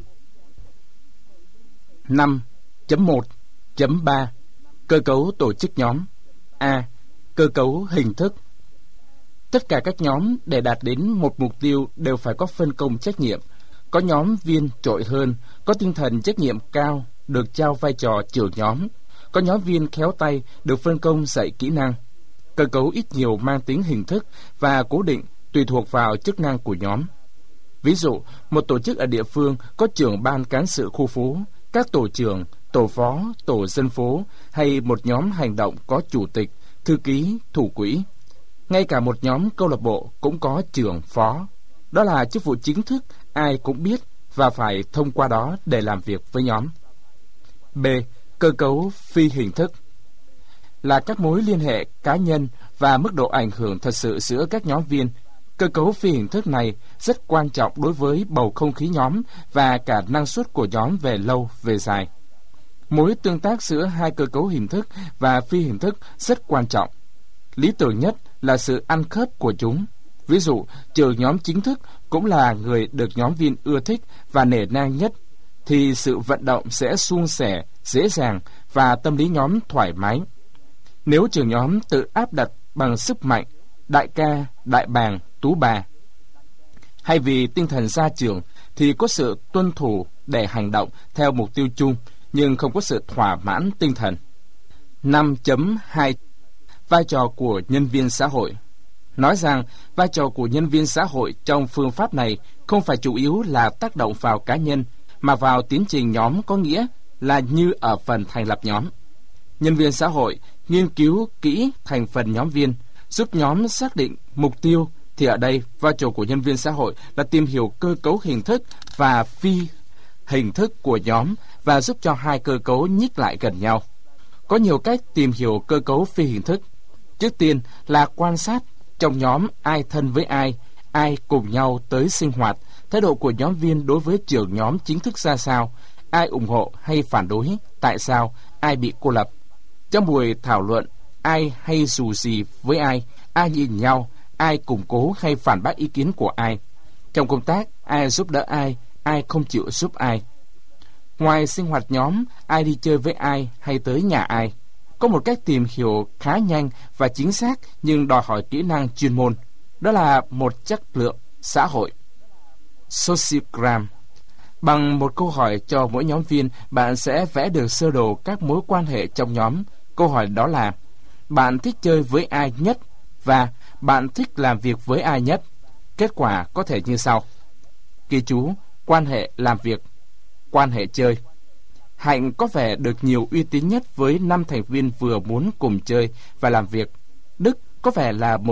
5.1.3 Cơ cấu tổ chức nhóm. A. Cơ cấu hình thức. Tất cả các nhóm để đạt đến một mục tiêu đều phải có phân công trách nhiệm. Có nhóm viên trội hơn, có tinh thần trách nhiệm cao, được trao vai trò trưởng nhóm. Có nhóm viên khéo tay, được phân công dạy kỹ năng. Cơ cấu ít nhiều mang tính hình thức và cố định tùy thuộc vào chức năng của nhóm. Ví dụ, một tổ chức ở địa phương có trưởng ban cán sự khu phố, các tổ trưởng, tổ phó, tổ dân phố, hay một nhóm hành động có chủ tịch, thư ký, thủ quỹ. Ngay cả một nhóm câu lạc bộ cũng có trưởng phó. Đó là chức vụ chính thức, ai cũng biết và phải thông qua đó để làm việc với nhóm. B. Cơ cấu phi hình thức là các mối liên hệ cá nhân và mức độ ảnh hưởng thật sự giữa các nhóm viên. Cơ cấu phi hình thức này rất quan trọng đối với bầu không khí nhóm và cả năng suất của nhóm về lâu về dài. Mối tương tác giữa hai cơ cấu hình thức và phi hình thức rất quan trọng. Lý tưởng nhất là sự ăn khớp của chúng. Ví dụ, trưởng nhóm chính thức cũng là người được nhóm viên ưa thích và nể nang nhất, thì sự vận động sẽ suôn sẻ, dễ dàng và tâm lý nhóm thoải mái. Nếu trưởng nhóm tự áp đặt bằng sức mạnh, đại ca, đại bàng, tú bà, hay vì tinh thần gia trưởng, thì có sự tuân thủ để hành động theo mục tiêu chung, nhưng không có sự thỏa mãn tinh thần. 5.2 Vai trò của nhân viên xã hội. Nói rằng, vai trò của nhân viên xã hội trong phương pháp này không phải chủ yếu là tác động vào cá nhân, mà vào tiến trình nhóm, có nghĩa là như ở phần thành lập nhóm. Nhân viên xã hội nghiên cứu kỹ thành phần nhóm viên, giúp nhóm xác định mục tiêu, thì ở đây vai trò của nhân viên xã hội là tìm hiểu cơ cấu hình thức và phi hình thức của nhóm và giúp cho hai cơ cấu nhích lại gần nhau. Có nhiều cách tìm hiểu cơ cấu phi hình thức. Trước tiên là quan sát trong nhóm ai thân với ai cùng nhau tới sinh hoạt, thái độ của nhóm viên đối với trưởng nhóm chính thức ra sao, ai ủng hộ hay phản đối, tại sao, ai bị cô lập. Trong buổi thảo luận, ai hay dù gì với ai nhìn nhau, ai củng cố hay phản bác ý kiến của ai. Trong công tác, ai giúp đỡ ai không chịu giúp ai. Ngoài sinh hoạt nhóm, ai đi chơi với ai hay tới nhà ai. Có một cách tìm hiểu khá nhanh và chính xác nhưng đòi hỏi kỹ năng chuyên môn. Đó là một chất lượng xã hội. Sociogram. Bằng một câu hỏi cho mỗi nhóm viên, bạn sẽ vẽ được sơ đồ các mối quan hệ trong nhóm. Câu hỏi đó là: bạn thích chơi với ai nhất và bạn thích làm việc với ai nhất? Kết quả có thể như sau. Ghi chú: quan hệ làm việc, quan hệ chơi. Hạnh có vẻ được nhiều uy tín nhất với 5 thành viên vừa muốn cùng chơi và làm việc. Đức có vẻ là một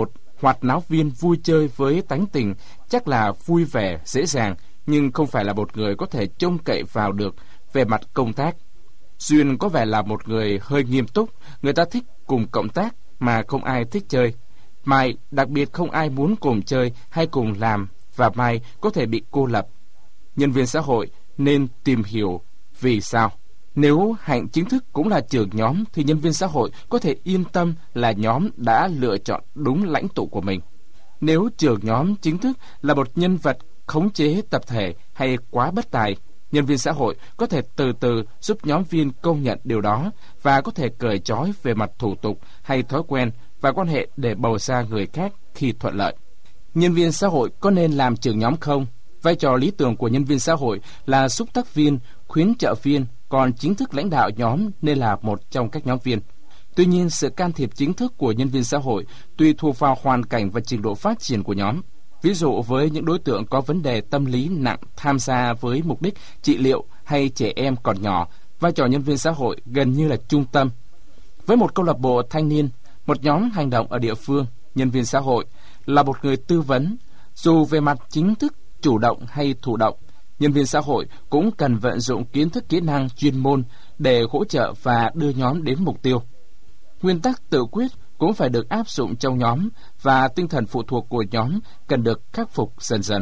hoạt náo viên vui chơi với tánh tình chắc là vui vẻ, dễ dàng, nhưng không phải là một người có thể trông cậy vào được về mặt công tác. Duyên có vẻ là một người hơi nghiêm túc, người ta thích cùng cộng tác mà không ai thích chơi. Mai đặc biệt không ai muốn cùng chơi hay cùng làm, và Mai có thể bị cô lập. Nhân viên xã hội nên tìm hiểu vì sao. Nếu Hạnh chính thức cũng là trưởng nhóm thì nhân viên xã hội có thể yên tâm là nhóm đã lựa chọn đúng lãnh tụ của mình. Nếu trưởng nhóm chính thức là một nhân vật khống chế tập thể hay quá bất tài, nhân viên xã hội có thể từ từ giúp nhóm viên công nhận điều đó và có thể cởi trói về mặt thủ tục hay thói quen và quan hệ để bầu ra người khác khi thuận lợi. Nhân viên xã hội có nên làm trưởng nhóm không? Vai trò lý tưởng của nhân viên xã hội là xúc tác viên, khuyến trợ viên, còn chính thức lãnh đạo nhóm nên là một trong các nhóm viên. Tuy nhiên, sự can thiệp chính thức của nhân viên xã hội tùy thuộc vào hoàn cảnh và trình độ phát triển của nhóm. Ví dụ với những đối tượng có vấn đề tâm lý nặng tham gia với mục đích trị liệu hay trẻ em còn nhỏ, vai trò nhân viên xã hội gần như là trung tâm. Với một câu lạc bộ thanh niên, một nhóm hành động ở địa phương, nhân viên xã hội là một người tư vấn. Dù về mặt chính thức, chủ động hay thụ động, nhân viên xã hội cũng cần vận dụng kiến thức kỹ năng chuyên môn để hỗ trợ và đưa nhóm đến mục tiêu. Nguyên tắc tự quyết cũng phải được áp dụng trong nhóm và tinh thần phụ thuộc của nhóm cần được khắc phục dần dần.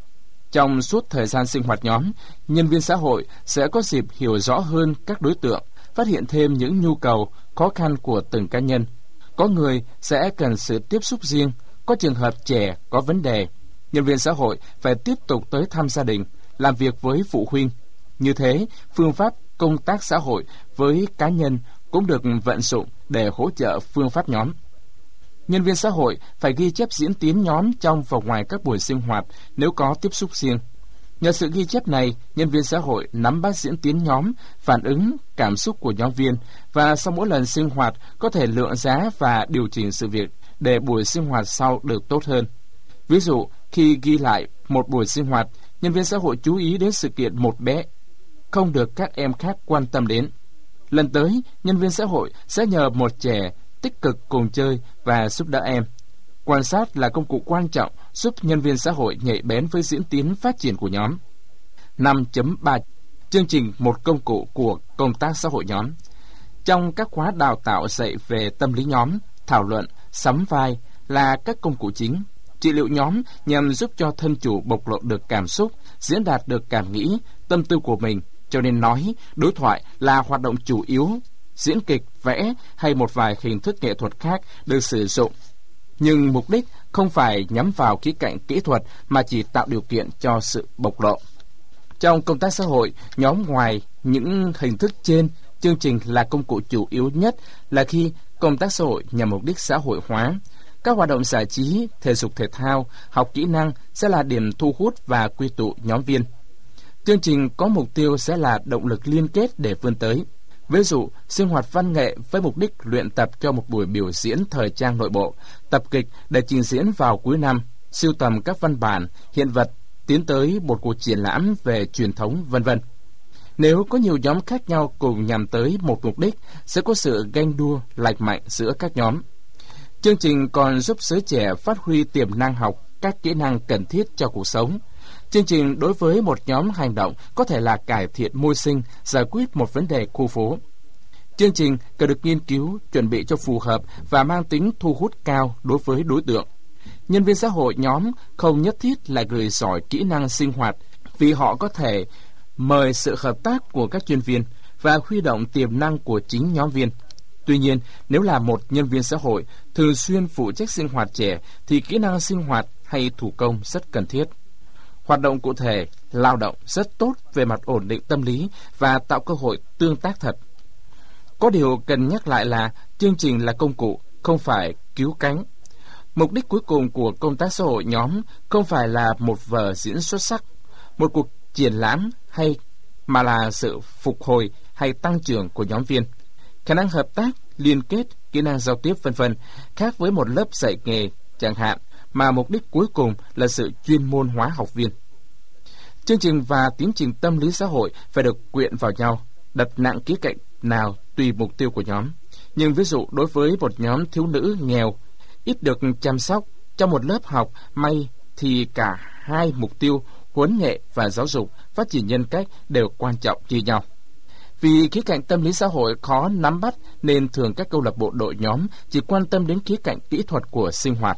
Trong suốt thời gian sinh hoạt nhóm, nhân viên xã hội sẽ có dịp hiểu rõ hơn các đối tượng, phát hiện thêm những nhu cầu, khó khăn của từng cá nhân. Có người sẽ cần sự tiếp xúc riêng, có trường hợp trẻ có vấn đề. Nhân viên xã hội phải tiếp tục tới thăm gia đình, làm việc với phụ huynh. Như thế, phương pháp công tác xã hội với cá nhân cũng được vận dụng để hỗ trợ phương pháp nhóm. Nhân viên xã hội phải ghi chép diễn tiến nhóm trong và ngoài các buổi sinh hoạt nếu có tiếp xúc riêng. Nhờ sự ghi chép này, nhân viên xã hội nắm bắt diễn tiến nhóm, phản ứng, cảm xúc của nhóm viên và sau mỗi lần sinh hoạt có thể lượng giá và điều chỉnh sự việc để buổi sinh hoạt sau được tốt hơn. Ví dụ, khi ghi lại một buổi sinh hoạt, nhân viên xã hội chú ý đến sự kiện một bé không được các em khác quan tâm đến. Lần tới, nhân viên xã hội sẽ nhờ một trẻ tích cực cùng chơi và giúp đỡ em. Quan sát là công cụ quan trọng giúp nhân viên xã hội nhạy bén với diễn tiến phát triển của nhóm. 5.3 Chương trình một công cụ của công tác xã hội nhóm. Trong các khóa đào tạo dạy về tâm lý nhóm, thảo luận, sắm vai là các công cụ chính. Trị liệu nhóm nhằm giúp cho thân chủ bộc lộ được cảm xúc, diễn đạt được cảm nghĩ, tâm tư của mình, cho nên nói, đối thoại là hoạt động chủ yếu. Diễn kịch, vẽ hay một vài hình thức nghệ thuật khác được sử dụng. Nhưng mục đích không phải nhắm vào khía cạnh kỹ thuật mà chỉ tạo điều kiện cho sự bộc lộ. Trong công tác xã hội, nhóm ngoài những hình thức trên, chương trình là công cụ chủ yếu nhất là khi công tác xã hội nhằm mục đích xã hội hóa. Các hoạt động giải trí, thể dục thể thao, học kỹ năng sẽ là điểm thu hút và quy tụ nhóm viên. Chương trình có mục tiêu sẽ là động lực liên kết để vươn tới. Ví dụ, sinh hoạt văn nghệ với mục đích luyện tập cho một buổi biểu diễn thời trang nội bộ, tập kịch để trình diễn vào cuối năm, sưu tầm các văn bản, hiện vật, tiến tới một cuộc triển lãm về truyền thống, v.v. Nếu có nhiều nhóm khác nhau cùng nhằm tới một mục đích, sẽ có sự ganh đua lành mạnh giữa các nhóm. Chương trình còn giúp giới trẻ phát huy tiềm năng học các kỹ năng cần thiết cho cuộc sống. Chương trình đối với một nhóm hành động có thể là cải thiện môi sinh, giải quyết một vấn đề khu phố. Chương trình cần được nghiên cứu, chuẩn bị cho phù hợp và mang tính thu hút cao đối với đối tượng. Nhân viên xã hội nhóm không nhất thiết là người giỏi kỹ năng sinh hoạt, vì họ có thể mời sự hợp tác của các chuyên viên và huy động tiềm năng của chính nhóm viên. Tuy nhiên, nếu là một nhân viên xã hội thường xuyên phụ trách sinh hoạt trẻ thì kỹ năng sinh hoạt hay thủ công rất cần thiết. Hoạt động cụ thể, lao động rất tốt về mặt ổn định tâm lý và tạo cơ hội tương tác thật. Có điều cần nhắc lại là chương trình là công cụ, không phải cứu cánh. Mục đích cuối cùng của công tác xã hội nhóm không phải là một vở diễn xuất sắc, một cuộc triển lãm hay mà là sự phục hồi hay tăng trưởng của nhóm viên. Khả năng hợp tác, liên kết, kỹ năng giao tiếp v.v. khác với một lớp dạy nghề chẳng hạn, mà mục đích cuối cùng là sự chuyên môn hóa học viên. Chương trình và tiến trình tâm lý xã hội phải được quyện vào nhau, đặt nặng khía cạnh nào tùy mục tiêu của nhóm. Nhưng ví dụ đối với một nhóm thiếu nữ nghèo, ít được chăm sóc, Trong một lớp học may thì cả hai mục tiêu huấn nghệ và giáo dục, phát triển nhân cách đều quan trọng như nhau. Vì khía cạnh tâm lý xã hội khó nắm bắt nên thường các câu lạc bộ đội nhóm chỉ quan tâm đến khía cạnh kỹ thuật của sinh hoạt.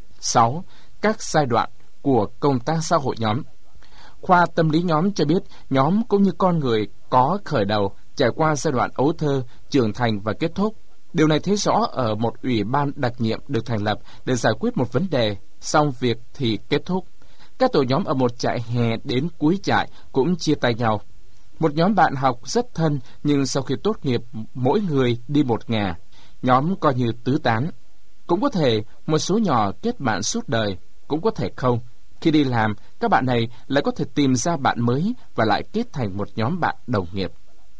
6. Các giai đoạn của công tác xã hội nhóm. Khoa tâm lý nhóm cho biết nhóm cũng như con người có khởi đầu, trải qua giai đoạn ấu thơ, trưởng thành và kết thúc. Điều này thấy rõ ở một ủy ban đặc nhiệm được thành lập để giải quyết một vấn đề, xong việc thì kết thúc. Các tổ nhóm ở một trại hè đến cuối trại cũng chia tay nhau. Một nhóm bạn học rất thân nhưng sau khi tốt nghiệp mỗi người đi một ngả, nhóm coi như tứ tán. Cũng có thể một số nhỏ kết bạn suốt đời, cũng có thể không. Khi đi làm, các bạn này lại có thể tìm ra bạn mới và lại kết thành một nhóm bạn đồng nghiệp.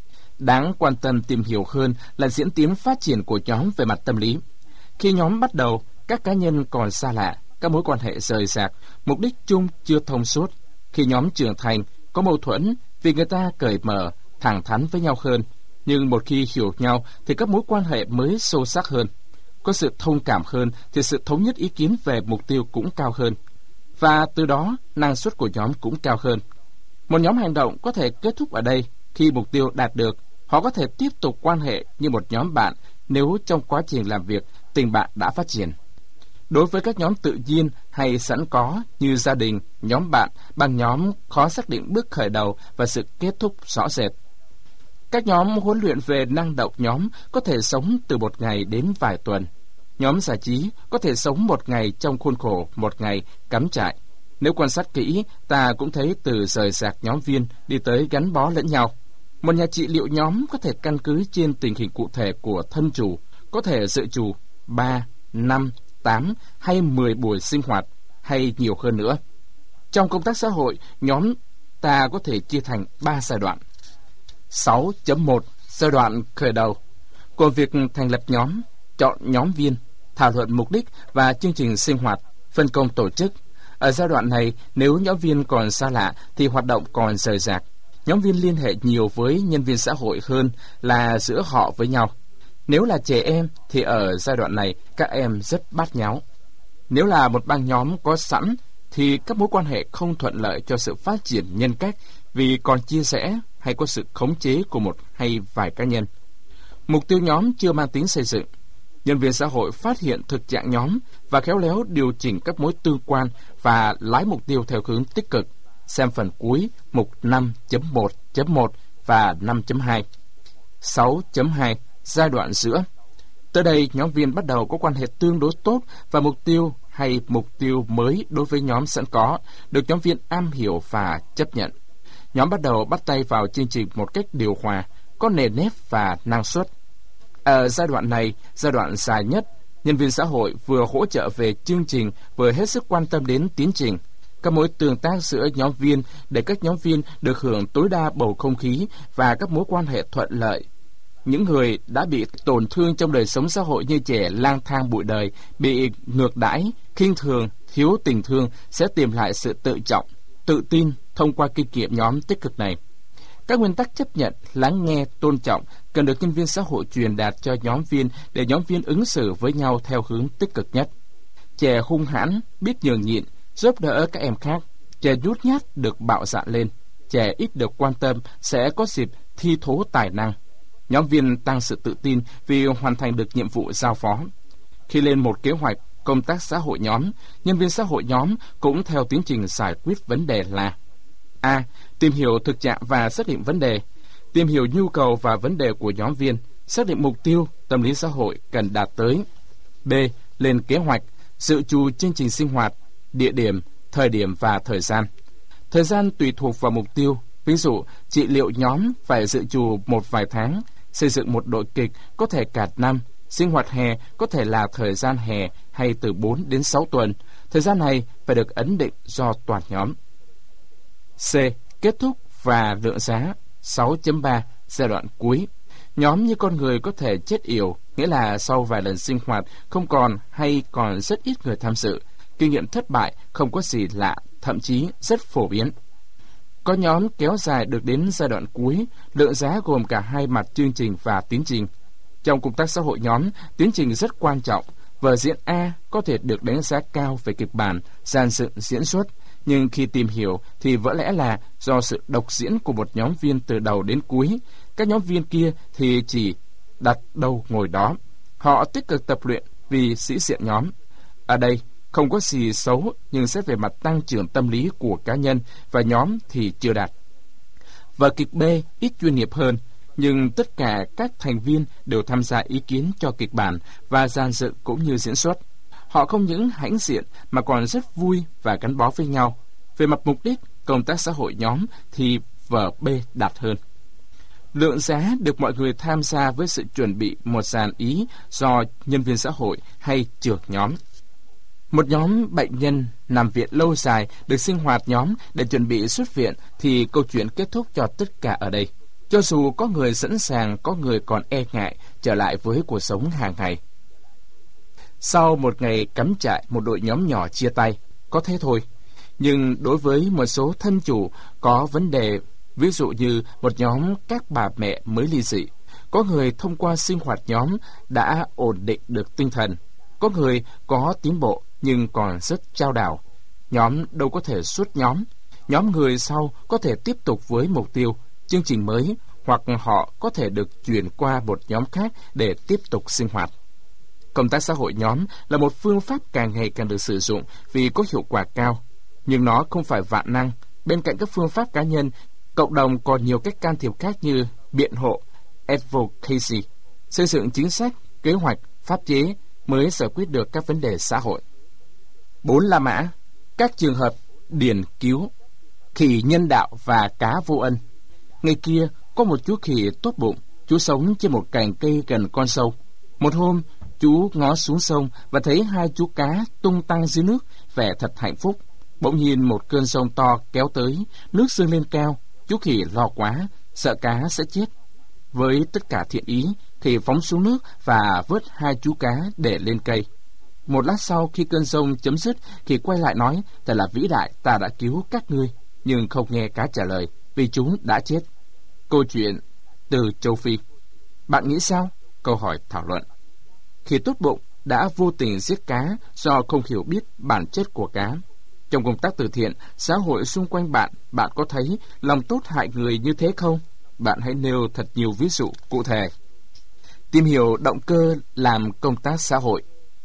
Đáng quan tâm tìm hiểu hơn là diễn tiến phát triển của nhóm về mặt tâm lý. Khi nhóm bắt đầu, các cá nhân còn xa lạ, các mối quan hệ rời rạc, mục đích chung chưa thông suốt. Khi nhóm trưởng thành, có mâu thuẫn vì người ta cởi mở, thẳng thắn với nhau hơn. Nhưng một khi hiểu nhau thì các mối quan hệ mới sâu sắc hơn. Có sự thông cảm hơn thì sự thống nhất ý kiến về mục tiêu cũng cao hơn. Và từ đó, năng suất của nhóm cũng cao hơn. Một nhóm hành động có thể kết thúc ở đây. Khi mục tiêu đạt được, họ có thể tiếp tục quan hệ như một nhóm bạn nếu trong quá trình làm việc, tình bạn đã phát triển. Đối với các nhóm tự nhiên hay sẵn có như gia đình, nhóm bạn, bằng nhóm khó xác định bước khởi đầu và sự kết thúc rõ rệt. Các nhóm huấn luyện về năng động nhóm có thể sống từ một ngày đến vài tuần. Nhóm giải trí có thể sống một ngày trong khuôn khổ một ngày cắm trại. Nếu quan sát kỹ, ta cũng thấy từ rời rạc nhóm viên đi tới gắn bó lẫn nhau. Một nhà trị liệu nhóm có thể căn cứ trên tình hình cụ thể của thân chủ, có thể dự trù 3, 5, 8 hay 10 buổi sinh hoạt, hay nhiều hơn nữa. Trong công tác xã hội, nhóm ta có thể chia thành 3 giai đoạn. 6.1 Giai đoạn khởi đầu. Còn việc thành lập nhóm, chọn nhóm viên, thảo luận mục đích và chương trình sinh hoạt, phân công tổ chức. Ở giai đoạn này, nếu nhóm viên còn xa lạ thì hoạt động còn rời rạc. Nhóm viên liên hệ nhiều với nhân viên xã hội hơn là giữa họ với nhau. Nếu là trẻ em thì ở giai đoạn này các em rất bát nháo. Nếu là một băng nhóm có sẵn thì các mối quan hệ không thuận lợi cho sự phát triển nhân cách vì còn chia rẽ hay có sự khống chế của một hay vài cá nhân. Mục tiêu nhóm chưa mang tính xây dựng. Nhân viên xã hội phát hiện thực trạng nhóm và khéo léo điều chỉnh các mối tương quan và lái mục tiêu theo hướng tích cực. Xem phần cuối mục 5.1.1 và 5.2. 6.2 Giai đoạn giữa. Tới đây, nhóm viên bắt đầu có quan hệ tương đối tốt và mục tiêu hay mục tiêu mới đối với nhóm sẵn có được nhóm viên am hiểu và chấp nhận. Nhóm bắt đầu bắt tay vào chương trình một cách điều hòa, có nề nếp và năng suất. Ở giai đoạn này, giai đoạn dài nhất, nhân viên xã hội vừa hỗ trợ về chương trình, vừa hết sức quan tâm đến tiến trình, các mối tương tác giữa nhóm viên để các nhóm viên được hưởng tối đa bầu không khí và các mối quan hệ thuận lợi. Những người đã bị tổn thương trong đời sống xã hội như trẻ lang thang bụi đời, bị ngược đãi, khinh thường, thiếu tình thương sẽ tìm lại sự tự trọng, tự tin thông qua kinh nghiệm nhóm tích cực này. Các nguyên tắc chấp nhận, lắng nghe, tôn trọng cần được nhân viên xã hội truyền đạt cho nhóm viên để nhóm viên ứng xử với nhau theo hướng tích cực nhất. Trẻ hung hãn, biết nhường nhịn, giúp đỡ các em khác. Trẻ nhút nhát được bạo dạn lên. Trẻ ít được quan tâm sẽ có dịp thi thố tài năng. Nhóm viên tăng sự tự tin vì hoàn thành được nhiệm vụ giao phó. Khi lên một kế hoạch công tác xã hội nhóm, nhân viên xã hội nhóm cũng theo tiến trình giải quyết vấn đề là: A. Tìm hiểu thực trạng và xác định vấn đề. Tìm hiểu nhu cầu và vấn đề của nhóm viên, xác định mục tiêu tâm lý xã hội cần đạt tới. B. Lên kế hoạch, dự trù chương trình sinh hoạt, địa điểm, thời điểm và thời gian. Thời gian tùy thuộc vào mục tiêu. Ví dụ, trị liệu nhóm phải dự trù một vài tháng, xây dựng một đội kịch có thể cả năm, sinh hoạt hè có thể là thời gian hè hay từ 4 đến 6 tuần. Thời gian này phải được ấn định do toàn nhóm. C. Kết thúc và lượng giá. 6.3 Giai đoạn cuối. Nhóm như con người có thể chết yểu, nghĩa là sau vài lần sinh hoạt không còn hay còn rất ít người tham dự. Kinh nghiệm thất bại không có gì lạ, thậm chí rất phổ biến. Có nhóm kéo dài được đến giai đoạn cuối, lượng giá gồm cả hai mặt chương trình và tiến trình. Trong công tác xã hội nhóm, tiến trình rất quan trọng Vở diễn A có thể được đánh giá cao về kịch bản, dàn dựng, diễn xuất, nhưng khi tìm hiểu thì vỡ lẽ là do sự độc diễn của một nhóm viên từ đầu đến cuối. Các nhóm viên kia thì chỉ đặt đâu ngồi đó. Họ tích cực tập luyện vì sĩ diện nhóm. Ở đây không có gì xấu, nhưng xét về mặt tăng trưởng tâm lý của cá nhân và nhóm thì chưa đạt. Vở kịch B ít chuyên nghiệp hơn, nhưng tất cả các thành viên đều tham gia ý kiến cho kịch bản và dàn dựng cũng như diễn xuất. Họ không những hãnh diện mà còn rất vui và gắn bó với nhau. Về mặt mục đích, công tác xã hội nhóm thì vở B đạt hơn. Lượng giá được mọi người tham gia với sự chuẩn bị một dàn ý do nhân viên xã hội hay trưởng nhóm. Một nhóm bệnh nhân nằm viện lâu dài được sinh hoạt nhóm để chuẩn bị xuất viện thì câu chuyện kết thúc cho tất cả ở đây. Cho dù có người sẵn sàng, có người còn e ngại trở lại với cuộc sống hàng ngày. Sau một ngày cắm trại, một đội nhóm nhỏ chia tay, có thế thôi. Nhưng đối với một số thân chủ có vấn đề, ví dụ như một nhóm các bà mẹ mới ly dị, có người thông qua sinh hoạt nhóm đã ổn định được tinh thần, có người có tiến bộ nhưng còn rất chao đảo. Nhóm đâu có thể suốt nhóm. Nhóm người sau có thể tiếp tục với mục tiêu, chương trình mới, hoặc họ có thể được chuyển qua một nhóm khác để tiếp tục sinh hoạt. Công tác xã hội nhóm là một phương pháp càng ngày càng được sử dụng vì có hiệu quả cao, nhưng nó không phải vạn năng. Bên cạnh các phương pháp cá nhân, cộng đồng còn nhiều cách can thiệp khác như biện hộ, advocacy, xây dựng chính sách, kế hoạch, pháp chế mới giải quyết được các vấn đề xã hội. 4 La Mã, các trường hợp điển cứu, khỉ nhân đạo và cá vô ân. Ngày kia, có một chú khỉ tốt bụng, chú sống trên một cành cây gần con sông. Một hôm, chú ngó xuống sông và thấy 2 chú cá tung tăng dưới nước, vẻ thật hạnh phúc. Bỗng nhiên một cơn sông to kéo tới, nước dâng lên cao. Chú khỉ lo quá, sợ cá sẽ chết. Với tất cả thiện ý, khỉ phóng xuống nước và vớt 2 chú cá để lên cây. Một lát sau, khi cơn sông chấm dứt, khỉ quay lại nói: "Thật là vĩ đại, ta đã cứu các ngươi." Nhưng không nghe cá trả lời, vì chúng đã chết. Câu chuyện từ châu Phi. Bạn nghĩ sao? Câu hỏi thảo luận. Khỉ tốt bụng đã vô tình giết cá do không hiểu biết bản chất của cá. Trong công tác từ thiện, xã hội xung quanh bạn, bạn có thấy lòng tốt hại người như thế không? Bạn hãy nêu thật nhiều ví dụ cụ thể. Tìm hiểu động cơ làm công tác xã hội.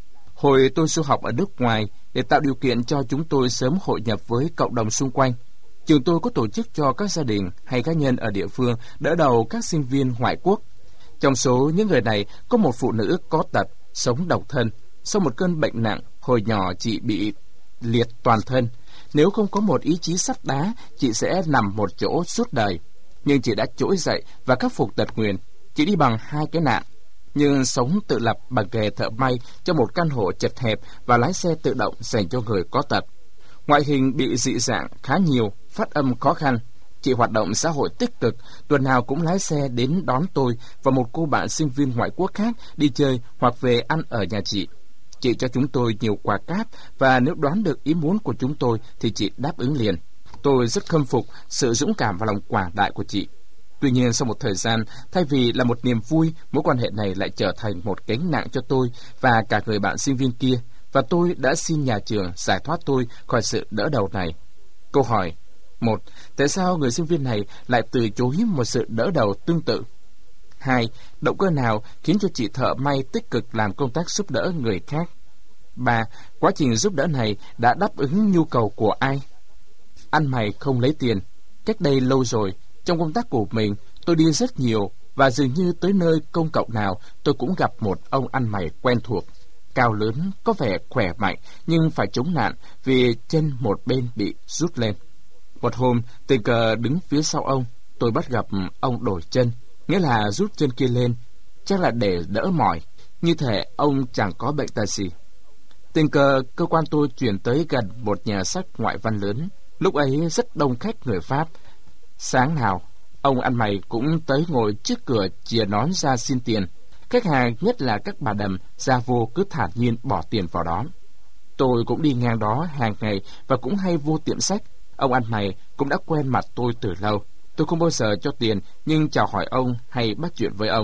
Hồi tôi du học ở nước ngoài, để tạo điều kiện cho chúng tôi sớm hội nhập với cộng đồng xung quanh, trường tôi có tổ chức cho các gia đình hay cá nhân ở địa phương đỡ đầu các sinh viên ngoại quốc. Trong số những người này có một phụ nữ có tật, sống độc thân. Sau một cơn bệnh nặng, hồi nhỏ chị bị liệt toàn thân. Nếu không có một ý chí sắt đá, chị sẽ nằm một chỗ suốt đời. Nhưng chị đã trỗi dậy và khắc phục tật nguyền. Chị đi bằng 2 cái nạn, nhưng sống tự lập bằng nghề thợ may trong một căn hộ chật hẹp và lái xe tự động dành cho người có tật. Ngoại hình bị dị dạng khá nhiều, phát âm khó khăn. Chị hoạt động xã hội tích cực, tuần nào cũng lái xe đến đón tôi và một cô bạn sinh viên ngoại quốc khác đi chơi hoặc về ăn ở nhà chị. Chị cho chúng tôi nhiều quà cáp và nếu đoán được ý muốn của chúng tôi thì chị đáp ứng liền. Tôi rất khâm phục sự dũng cảm và lòng quảng đại của chị. Tuy nhiên sau một thời gian, thay vì là một niềm vui, mối quan hệ này lại trở thành một gánh nặng cho tôi và cả người bạn sinh viên kia, và tôi đã xin nhà trường giải thoát tôi khỏi sự đỡ đầu này. Câu hỏi: 1. Tại sao người sinh viên này lại từ chối một sự đỡ đầu tương tự? 2. Động cơ nào khiến cho chị thợ may tích cực làm công tác giúp đỡ người khác? 3. Quá trình giúp đỡ này đã đáp ứng nhu cầu của ai? Ăn mày không lấy tiền. Cách đây lâu rồi, trong công tác của mình, tôi đi rất nhiều và dường như tới nơi công cộng nào tôi cũng gặp một ông ăn mày quen thuộc. Cao lớn, có vẻ khỏe mạnh nhưng phải chống nạn vì chân một bên bị rút lên. Một hôm, tình cờ đứng phía sau ông, tôi bắt gặp ông đổi chân, nghĩa là rút chân kia lên, chắc là để đỡ mỏi, như thể ông chẳng có bệnh tật gì. Tình cờ cơ quan tôi chuyển tới gần một nhà sách ngoại văn lớn, lúc ấy rất đông khách người Pháp. Sáng nào, ông ăn mày cũng tới ngồi trước cửa chìa nón ra xin tiền. Khách hàng, nhất là các bà đầm, ra vô cứ thản nhiên bỏ tiền vào đó. Tôi cũng đi ngang đó hàng ngày và cũng hay vô tiệm sách. Ông ăn mày cũng đã quen mặt tôi từ lâu. Tôi không bao giờ cho tiền, nhưng chào hỏi ông hay bắt chuyện với ông.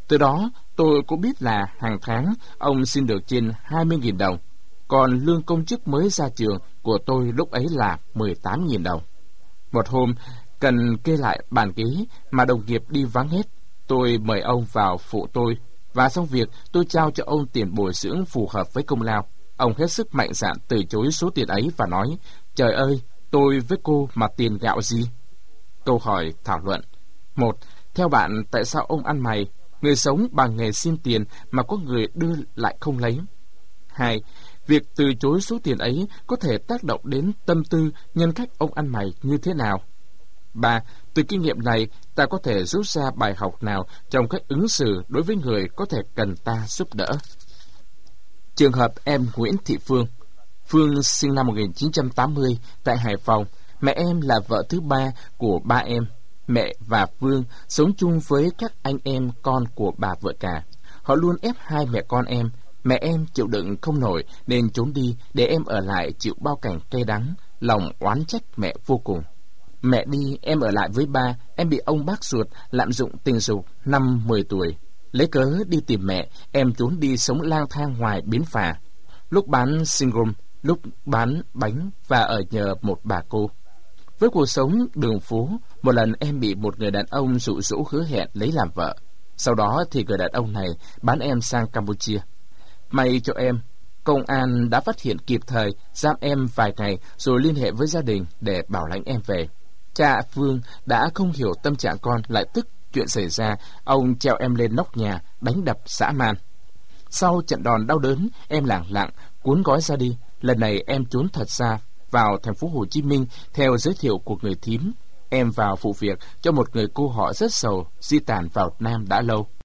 Từ đó tôi cũng biết là hàng tháng ông xin được trên 20.000 đồng, còn lương công chức mới ra trường của tôi lúc ấy là 18.000 đồng. Một hôm, cần kê lại bàn ghế mà đồng nghiệp đi vắng hết, tôi mời ông vào phụ tôi, và xong việc tôi trao cho ông tiền bồi dưỡng phù hợp với công lao. Ông hết sức mạnh dạn từ chối số tiền ấy và nói: "Trời ơi, tôi với cô mà tiền gạo gì?" Câu hỏi thảo luận: 1. Theo bạn, tại sao ông ăn mày, người sống bằng nghề xin tiền mà có người đưa lại không lấy? 2. Việc từ chối số tiền ấy có thể tác động đến tâm tư nhân cách ông ăn mày như thế nào? 3. Từ kinh nghiệm này, ta có thể rút ra bài học nào trong cách ứng xử đối với người có thể cần ta giúp đỡ? Trường hợp em Nguyễn Thị Phương. Phương sinh năm 1980 tại Hải Phòng. Mẹ em là vợ thứ ba của ba em. Mẹ và Phương sống chung với các anh em con của bà vợ cả. Họ luôn ép hai mẹ con em. Mẹ em chịu đựng không nổi nên trốn đi để em ở lại chịu bao cảnh cay đắng, lòng oán trách mẹ vô cùng. Mẹ đi, em ở lại với ba. Em bị ông bác ruột lạm dụng tình dục năm 10 tuổi. Lấy cớ đi tìm mẹ, em trốn đi sống lang thang ngoài bến phà. Lúc bán singum, lúc bán bánh và ở nhờ một bà cô. Với cuộc sống đường phố, một lần em bị một người đàn ông dụ dỗ hứa hẹn lấy làm vợ. Sau đó thì người đàn ông này bán em sang Campuchia. May cho em, công an đã phát hiện kịp thời, giam em vài ngày rồi liên hệ với gia đình để bảo lãnh em về. Cha Phương đã không hiểu tâm trạng con, lại tức chuyện xảy ra, ông treo em lên nóc nhà, đánh đập dã man. Sau trận đòn đau đớn, em lẳng lặng cuốn gói ra đi. Lần này em trốn thật xa vào thành phố Hồ Chí Minh theo giới thiệu của người thím. Em vào phụ việc cho một người cô họ rất giàu di tản vào Nam đã lâu.